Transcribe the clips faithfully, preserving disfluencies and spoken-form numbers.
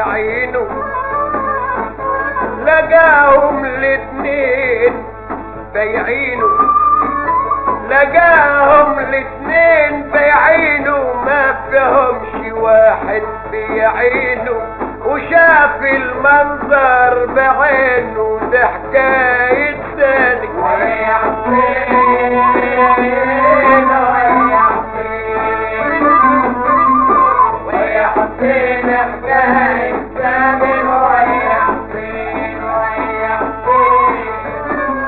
بعينه لقاهم الاتنين بيعينه لقاهم الاتنين بيعينه ما فيهمش واحد بيعينه وشاف المنظر بعينه ده حكاية ثاني ويا حسين ويا حسين ويا حسين حكاية ثاني ويا حسين ويا حسين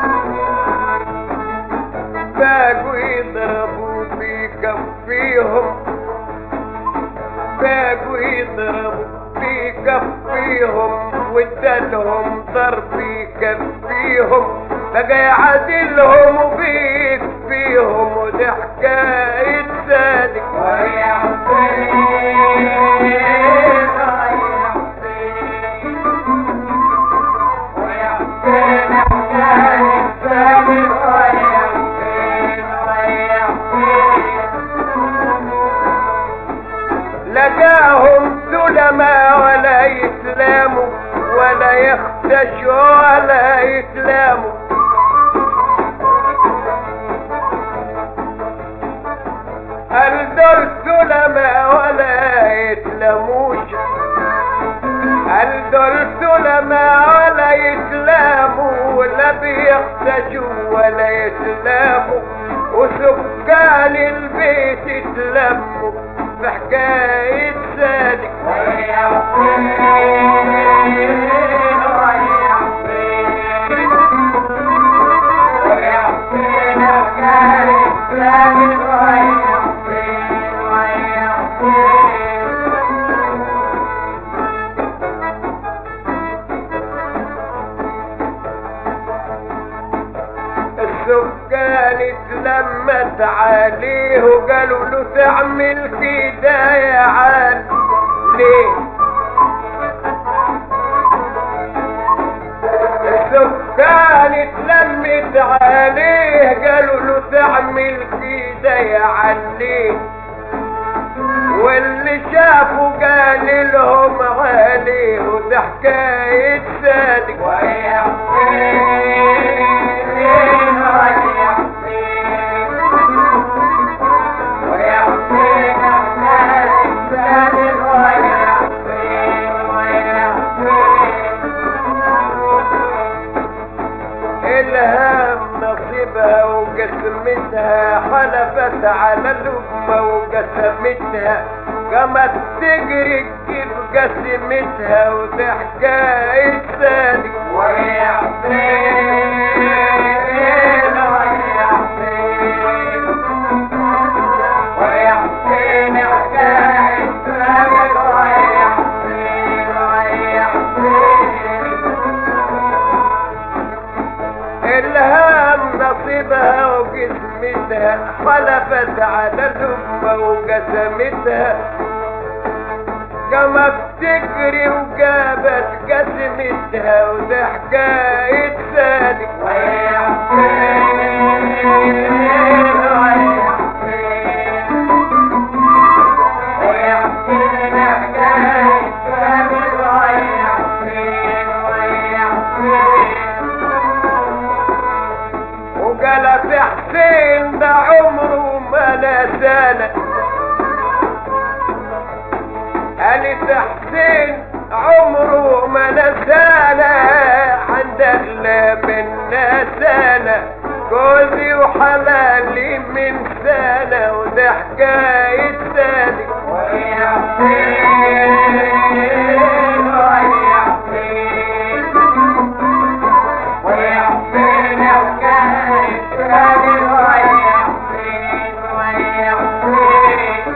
باقوا يضربوا في كفيهم باقوا يضربوا في كفيهم وادالهم ضرب يكفيهم بقى يعدلهم وبيكفيهم ودي حكاية صادق ويا حسين ويا حسين ويا حسين حكاية صادق ويا حسين ويا حسين لقاهم سلما ولا يسلموا ولا يختشوا ولا يسلموا هل دول سلما ولا يسلموش هل دول سلما ولا يسلموا ولا بيختشوا ولا يسلموا وسكان البيت يتلموا في حكاية صادق ويا حسين ويا حسين ويا حسين حكاية صادق ويا حسين ويا حسين السكان اتلمت عليه وقالوا له تعمل كده يا عال ليه السكان اتلمت عليه قالوا له تعمل كده يا عال ليه واللي شافوا قال لهم عليه وده حكاية صادق ويا حسين ويا حسين ويا حسين حكاية صادق ويا حسين ويا حسين الهام نصيبها وقسمتها حلفت على اللقمة وقسمتها قامت تجري تجيب قسمتها وده حكاية صادق ويا حسين ويا حسين ويا حسين حكاية صادق ويا حسين ويا حسين الهام نصيبها وقسمتها حلفت على اللقمة وقسمتها قامت تجري وجابت قسمتها وده حكاية صادق ويا حسين ويا حسين ويا حسين حكاية صادق ويا حسين ويا حسين وقالت حسين ده عمره ما نسانا قالت حسين عمره ما نسانا عند اغلب الناس انا جوزي وحلالي من سنة وده حكاية صادق ويا حسين ويا حسين ويا حسين حكاية صادق ويا حسين ويا حسين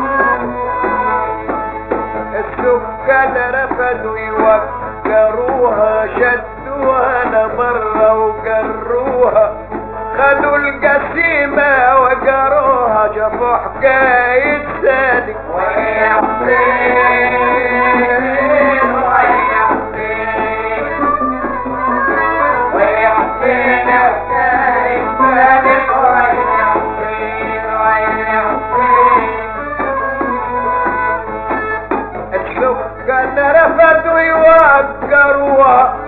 السكان رفضوا يوكروها شدوها لبرا وجروها خدوا القسيمة وجروها شافوا حكاية صادق ويا حسين ويا حسين ويا حسين حكاية صادق ويا حسين ويا حسين السكان رفضوا يوكروها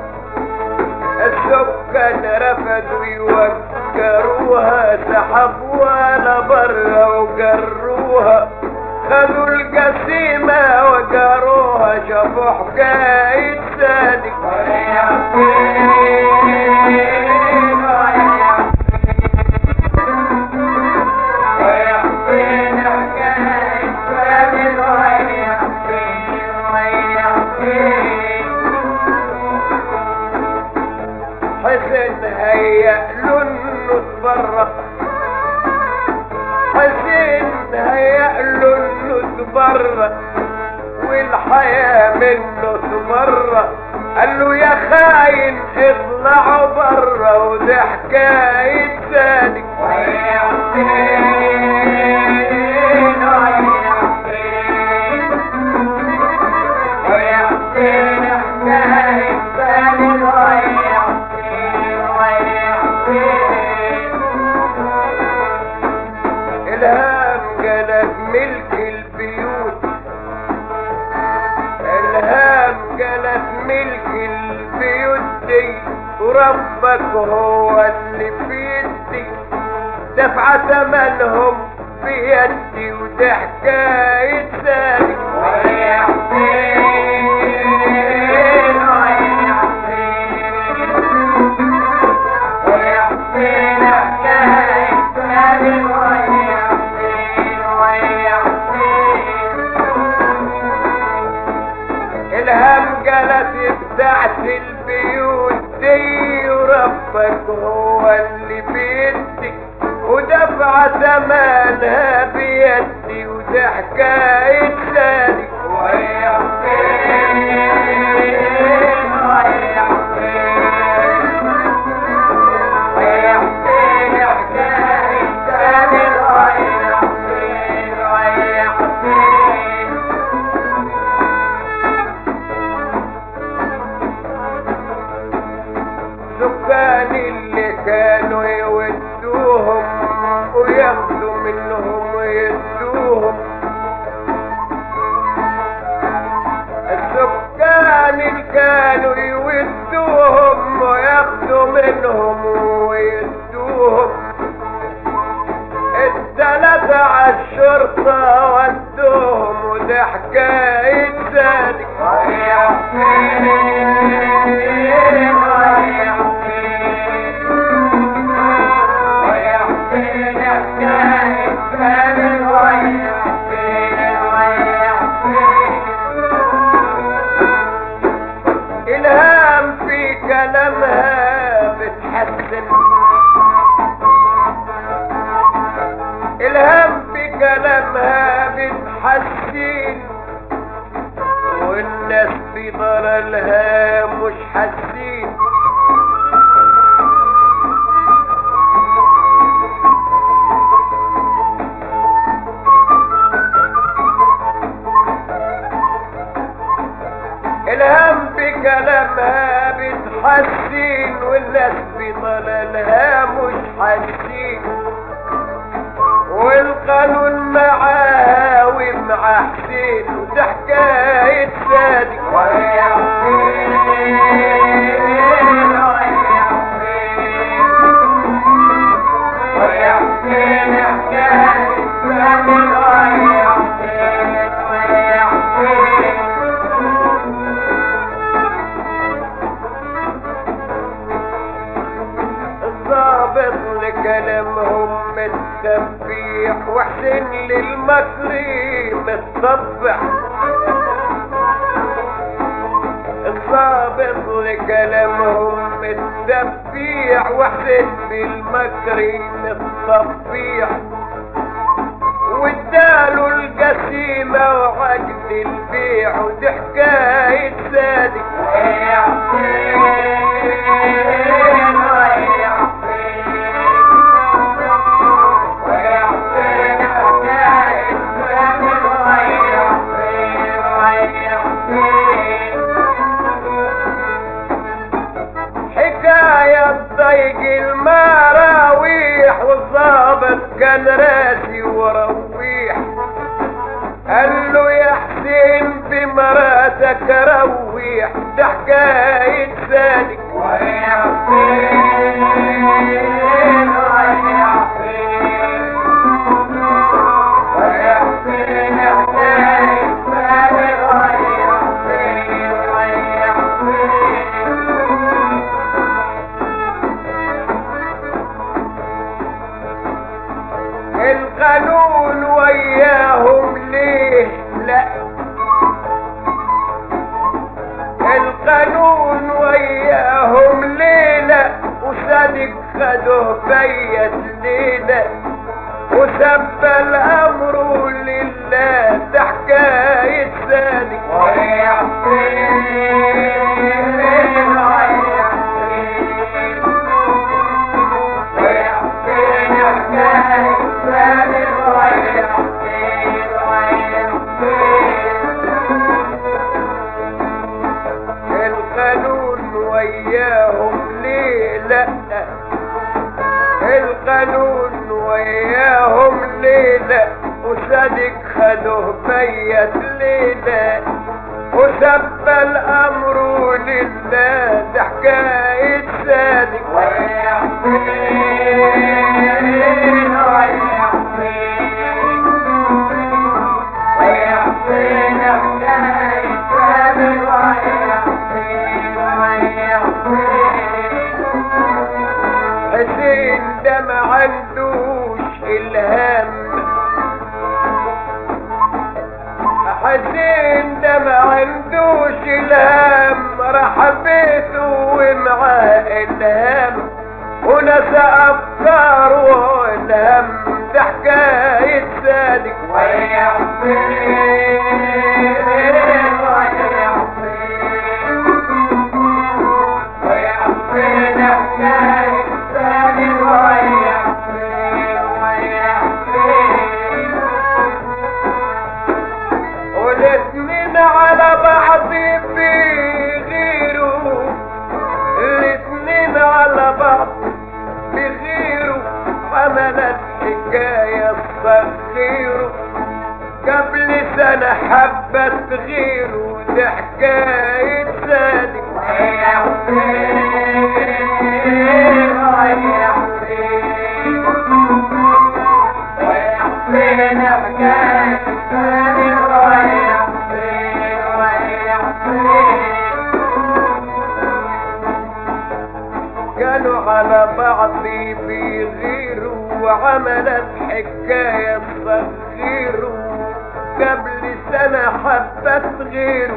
السكان رفضوا يوكروها سحبوها لبرا وجروها خدوا القسيمة وجروها شافوا حكاية صادق حسن هيأ له انه تبرق حسن هيأ له انه تبرق والحياة منه تبرق قال له يا خاين اطلعوا برا ودي حكاية صادق الهام جلب ملك البيوت الهام جلب ملك البيوت دي وربك هو اللي في يدي دفع ثمنهم بيدي ودي حكاية صادق الهم جلت بتاعت البيوت دي وربك هو اللي بيدي ودفع ثمنها بيدي ودي حكاية صادق السكان اللي كانوا يودوهم وياخدوا منهم ويدوهم السكان اللي كانوا يودوهم وياخدوا منهم ويدوهم الثلاثة عالشرطة ودوهم ودي حكاية صادق الهام في كلامها بتحسن الهام في كلامها بتحسن والناس في ضلالها مش حاسين الهم بكلامها بتحسين والناس بضلالها مش حاسين والقانون معاها ومع حسين وده حكاية صادق الضابط لكلامهم متسبيح وحسين للمكريم الصبح الضابط لكلامهم متسبيح وحسين بالمكريم الصبيح واداله القسيمة وعقد البيع ودي حكاية صادق حكاية ضيق المراويح والضابط كان راسي ورويح قال له يا حسين بمراتك روي صحيح ده حكاية صادق. القانون وياهم ليه لا، القانون وياهم ليلة وصادق خدوه بيت ليلة وسب الامر لله ده حكاية صادق. القانون وياهم ليه لا، القانون وياهم ليلة وصادق خدوه بيت ليلة وسب الامر لله ده حكاية صادق. حسين ده ما عندوش الهام، حسين ده ما عندوش الهام راح بيته ومعاه الهام ونسى افكاره والهم ده حكاية صادق. والاتنين على بعض بغيروا، الاتنين على بعض بغيروا عملت حكاية صغيروا قبل سنة حبت غيره ده حكاية صادق. كانوا على بعض بيغيروا وعملت حكاية صغيروا قبل سنة حبت غيره.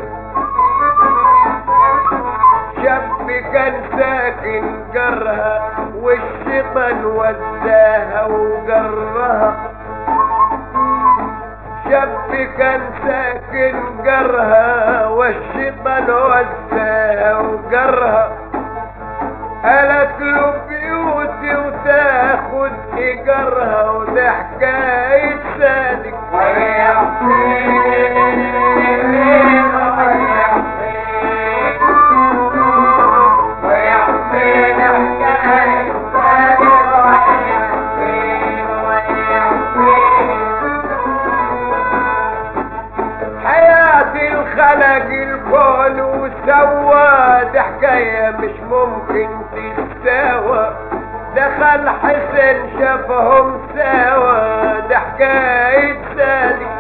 شاب كان ساكن جرها والشيطان وداها وجرها، شاب كان ساكن جرها والشيطان وداها وجرها قالت له بيوتي وتاخد ايجارها وده حكاية صادق. حياة الخلق الكون وسوى ده حكاية مش ممكن تتساوى، دخل حسن شافهم سوا ده حكاية صادق.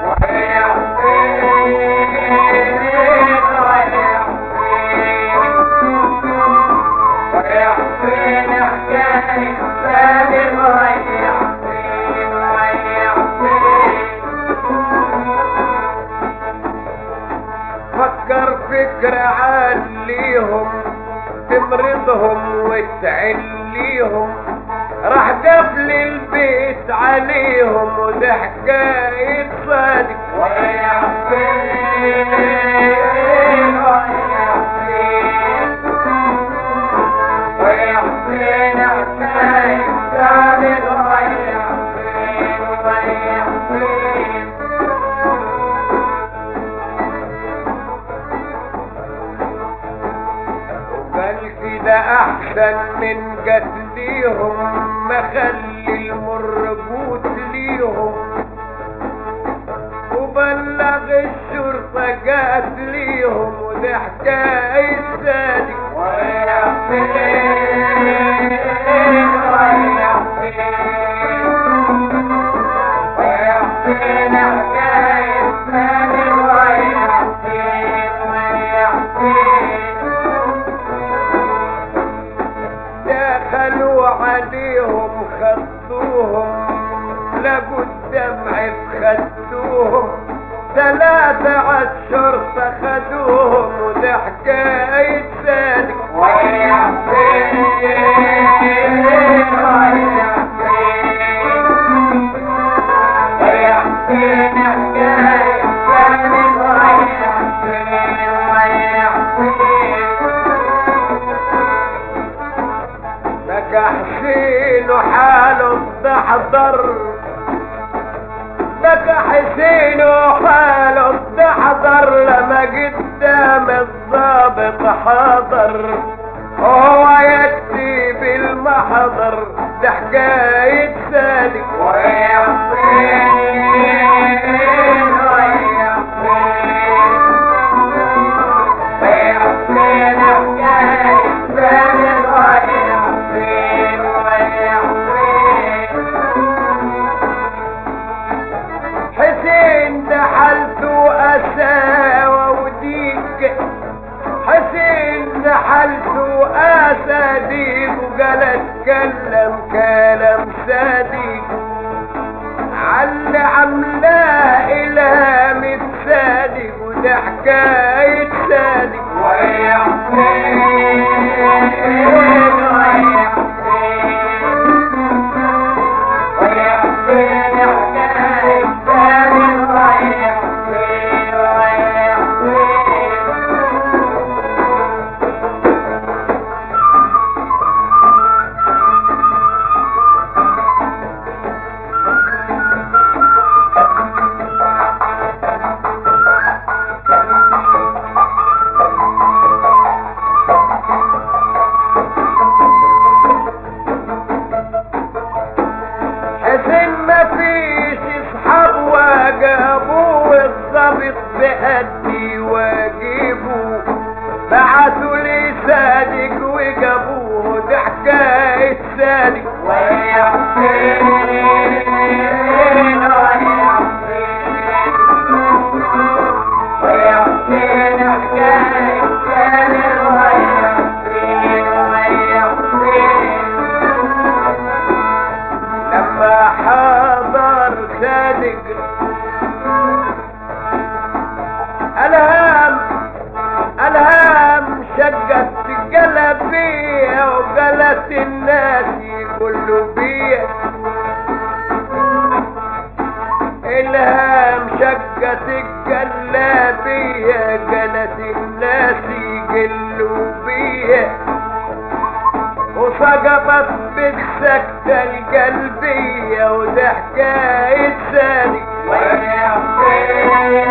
فكر فكرة عليهم تمرضهم وتعليهم راح قفل البيت عليهم وده حكاية صادق. ده احسن من قتليهم ما خلي المربوط ليهم وبلغ الشرطة قتليهم ودي حكاية سادي ويا حسين ويا حسين ويا حسين حكاية سادي ويا حسين ويا حسين دخلوا عليهم خطوهم لقوا الدمع خدوهم ثلاثة عالشرطة خدوهم ودي حكاية سادي ويا حسين ويا حسين ويا حسين حكاية سادي ويا حسين ويا حسين بقى حسين وحاله بتحضر بقى حسين وحاله بتحضر لما قدام الضابط حاضر وهو يكتب المحضر ده حكاية سادي ويا حسين ويا حسين ويا حسين حكاية سادي ويا حسين ويا حسين حسين ده حالته أساوة وديك حسين ده حالته أسى ديك وقال اتكلم كلام صديق عاللي عملاه إلهام الصادق وده حكاية صادق ويا حسين ويا حسين ويا حسين حكاية سادي ويا حسين ويا حسين حسين ما فيش اصحاب وجابوه الضابط بأدي واجيبوه بعتوا لي صادق وجابوه ده حكاية صادق ويا حسين ويا حسين ويا حسين حكاية سادي ويا حسين ويا حسين لما حضر صادق الهام الهام شقت قلبي وقالت الناس كله بيا الهام شقت قلبي قالت الناس قلوا بيا وسقطت بالسكتة القلبية وده حكاية سادي ويا حسين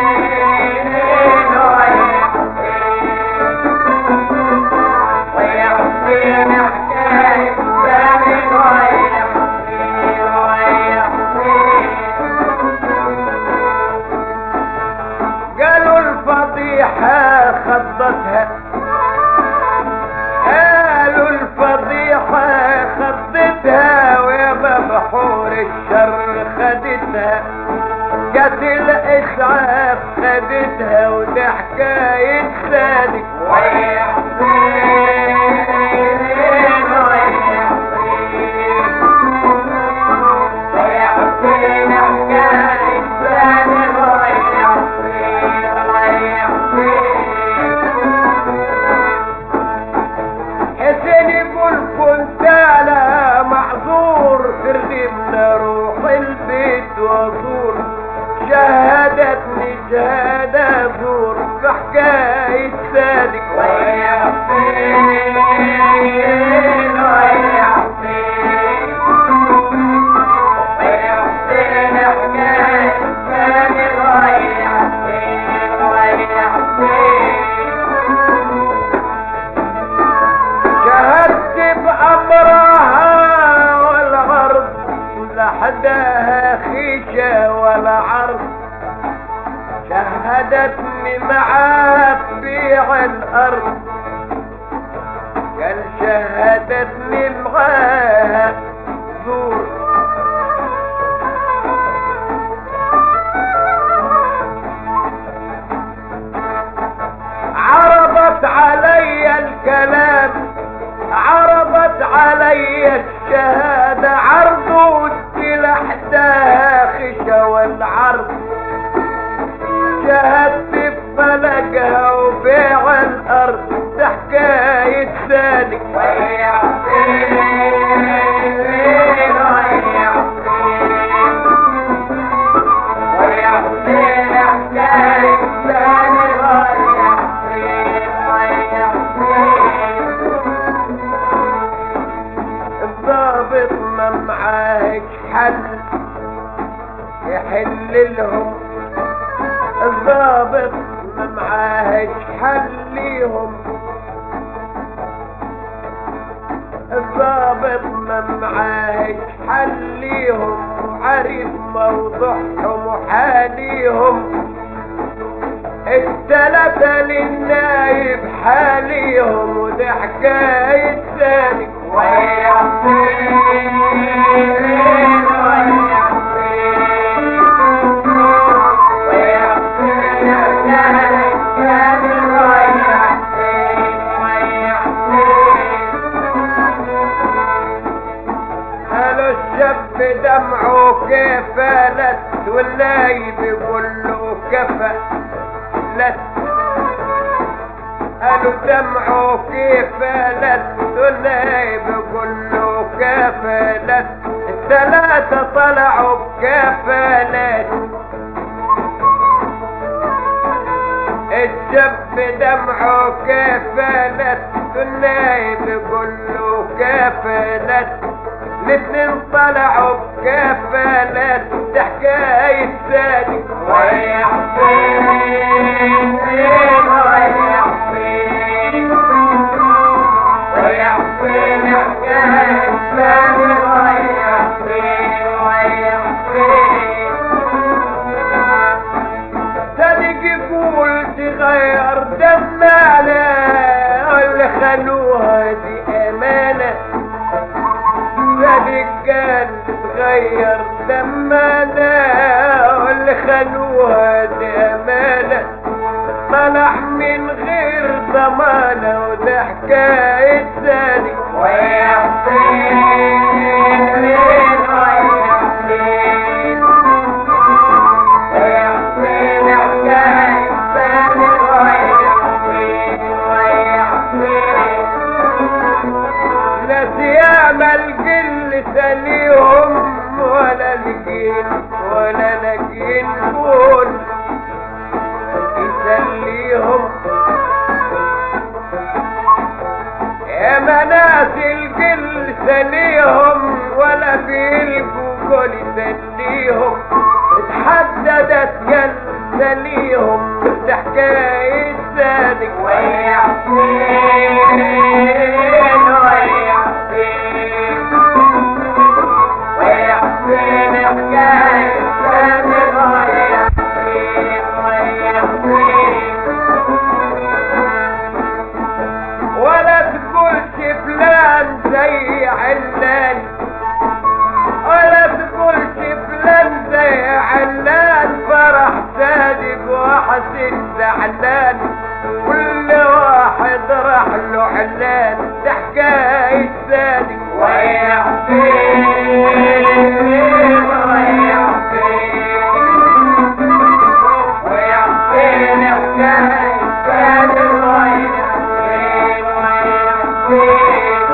ويا حسين ويا حسين حكاية سادي ويا حسين ويا حسين قالوا الفضيحة خضتها قالوا الفضيحة خضتها ويا بحور الشر خدتها جت الإسعاف خدتها وده حكاية صادق ويا حسين ويا حسين ويا حسين حكاية سادي ويا حسين ويا حسين حسين يقول كنت انا معذور ترغبنا روح البيت وازور شهدتني شهادة زور في حكاية صادق ويا حسين ويا حسين ويا حسين حكاية سادي ويا حسين ويا حسين شهدت بأمرها والعرض لحدها خيشة ولا عرض شهدتني معاها في ربيع الارض قال شهدتني معاها زور عرضت علي الكلام عرضت علي الشهادة عرض والسلاح داخشة والعرض شهدت بفلقها وبيع الارض ده حكاية ثاني ويا حسين ويا حسين ويا حسين حكاية ثاني ويا حسين ويا حسين الضابط ما معاهش حل يحل لهم الضابط ما معاهش حل ليهم الضابط ما معاهش حل ليهم وعارف موضوعهم وحاليهم التلاتة للنايب حاليهم وده حكاية ثاني ويا حسين ويا حسين ويا حسين حكاية ثاني ويا حسين ويا حسين قالوا الشاب دمعه كفلت والنايب يقول له كفلت قالوا دمعه كفلت والنايب يقول له كفلت الثلاثة طلعوا بكفلت الشاب دمعه كفلت والنايب يقول له كفلت الاثنين طلعوا بكفلت ده حكاية ثاني ويا حسين ويا حسين ويا حسين حكاية ثاني ويا حسين ويا حسين صدق يقول تغير دمنا اللي خلوها دي امانة صدق قال تغير دمنا اللي خلوها دي امانة طلع من غير ضمانة وده حكاية ثاني ويا حسين ويا حسين ويا حسين حكاية ثاني ويا حسين ويا حسين ناس ياما الجل سليهم ولا لقين ولا لقين قول يسليهم يا مناس الجل سليهم ولا بيلقوا قول يسليهم اتحددت جل سليهم ده حكاية ثاني ويا حسين ويا حسين ويا حسين حكاية ثاني ويا حسين ويا حسين ولا تقولش فلان زي علان ولا تقولش فلان زي علان فرح صادق وحسن زعلان كل واحد راح له علان ده حكاية صادق ويا حسين ويا حسين ويا حسين حكاية ثاني ويا حسين ويا حسين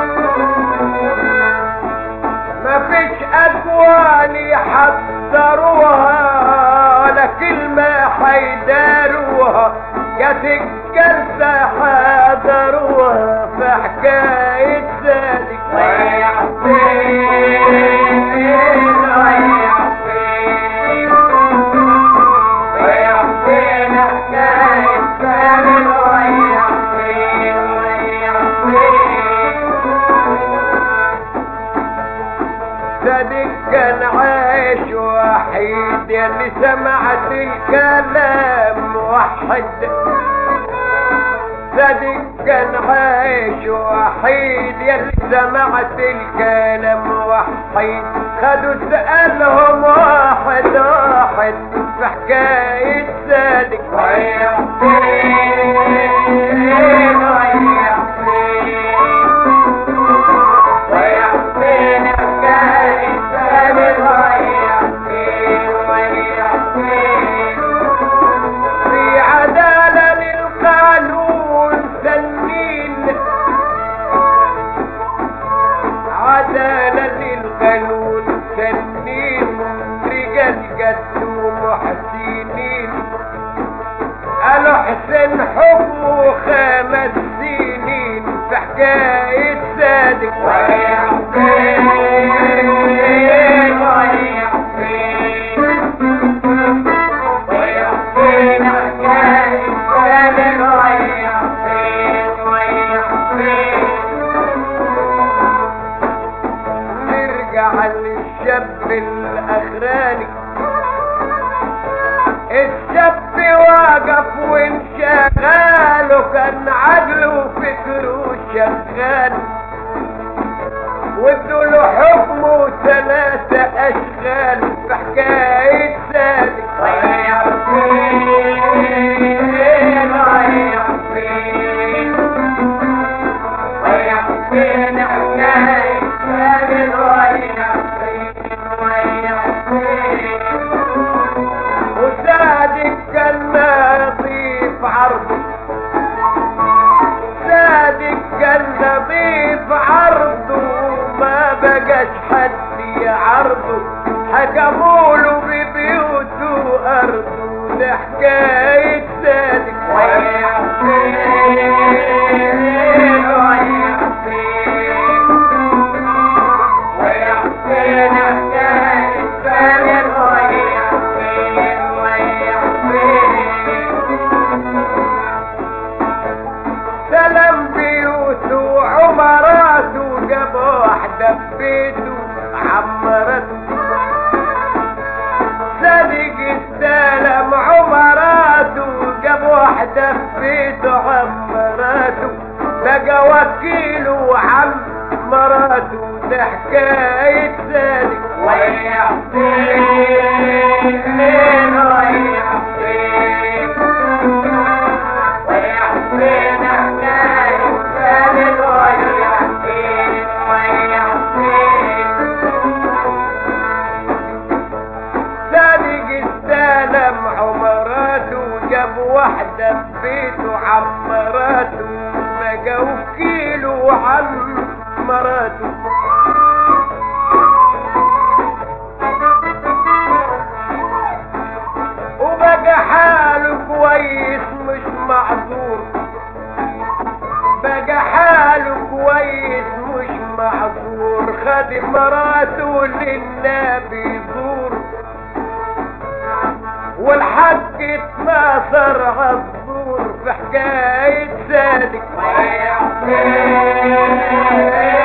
ما فيش أقوال يحضروها ولا كلمة حيداروها جت الجلسة حضروها في حكاية ذلك ويا حسين ويا حسين ويا حسين حكاية ثاني ويا حسين ويا حسين صدق كان عايش وحيد يلي سمعت الكلام وحد صديق كان عايش وحيد، يلي سمعت الكلام وحيد. خدوا سألهم واحد واحد في حكاية صادق ويا حسين ويا حسين ويا حسين حكاية صادق ويا حسين ويا حسين. في عدالة للقانون سنين، عدالة للقانون سنين، رجال قتلوا محسنين. قالوا حسين حكمه خمس سنين في حكاية صادق ويا حسين ويا حسين ويا حسين حكاية صادق ويا حسين ويا حسين. نرجع للشاب الاخراني. الشاب واقف وانشغال، وكان عقله وفكره شغال، وادوا له حكمه ثلاثة اشغال في حكاية صادق ويا حسين ويا حسين ويا حسين حكاية صادق ويا حسين ويا حسين. وصادق كان نظيف عرضه، صادق كان نظيف عرضه، ما بقاش حد يعرضه، حكموله ببيوته وارضه. ده حكاية صادق ويا حسين ويا حسين ويا حسين حكاية صادق ويا حسين ويا حسين. سلام بيوته وعمراته، جاب واحدة في بيته عمرته. صادق استلم عمراته، جاب واحدة في بيته عمراته، بقى وكيله وعم مراته. ده حكاية صادق ويا حسين ويا حسين ويا حسين حكاية صادق ويا حسين ويا حسين. صادق استلم عمراته، جاب واحدة في بيته عمراته، بقى وكيله وعم مراته. وبقى حاله كويس مش معذور، بقى حاله كويس مش معذور. خد مراته للنبي يزور، والحق اتناصر عالزور في حكاية صادق ويا حسين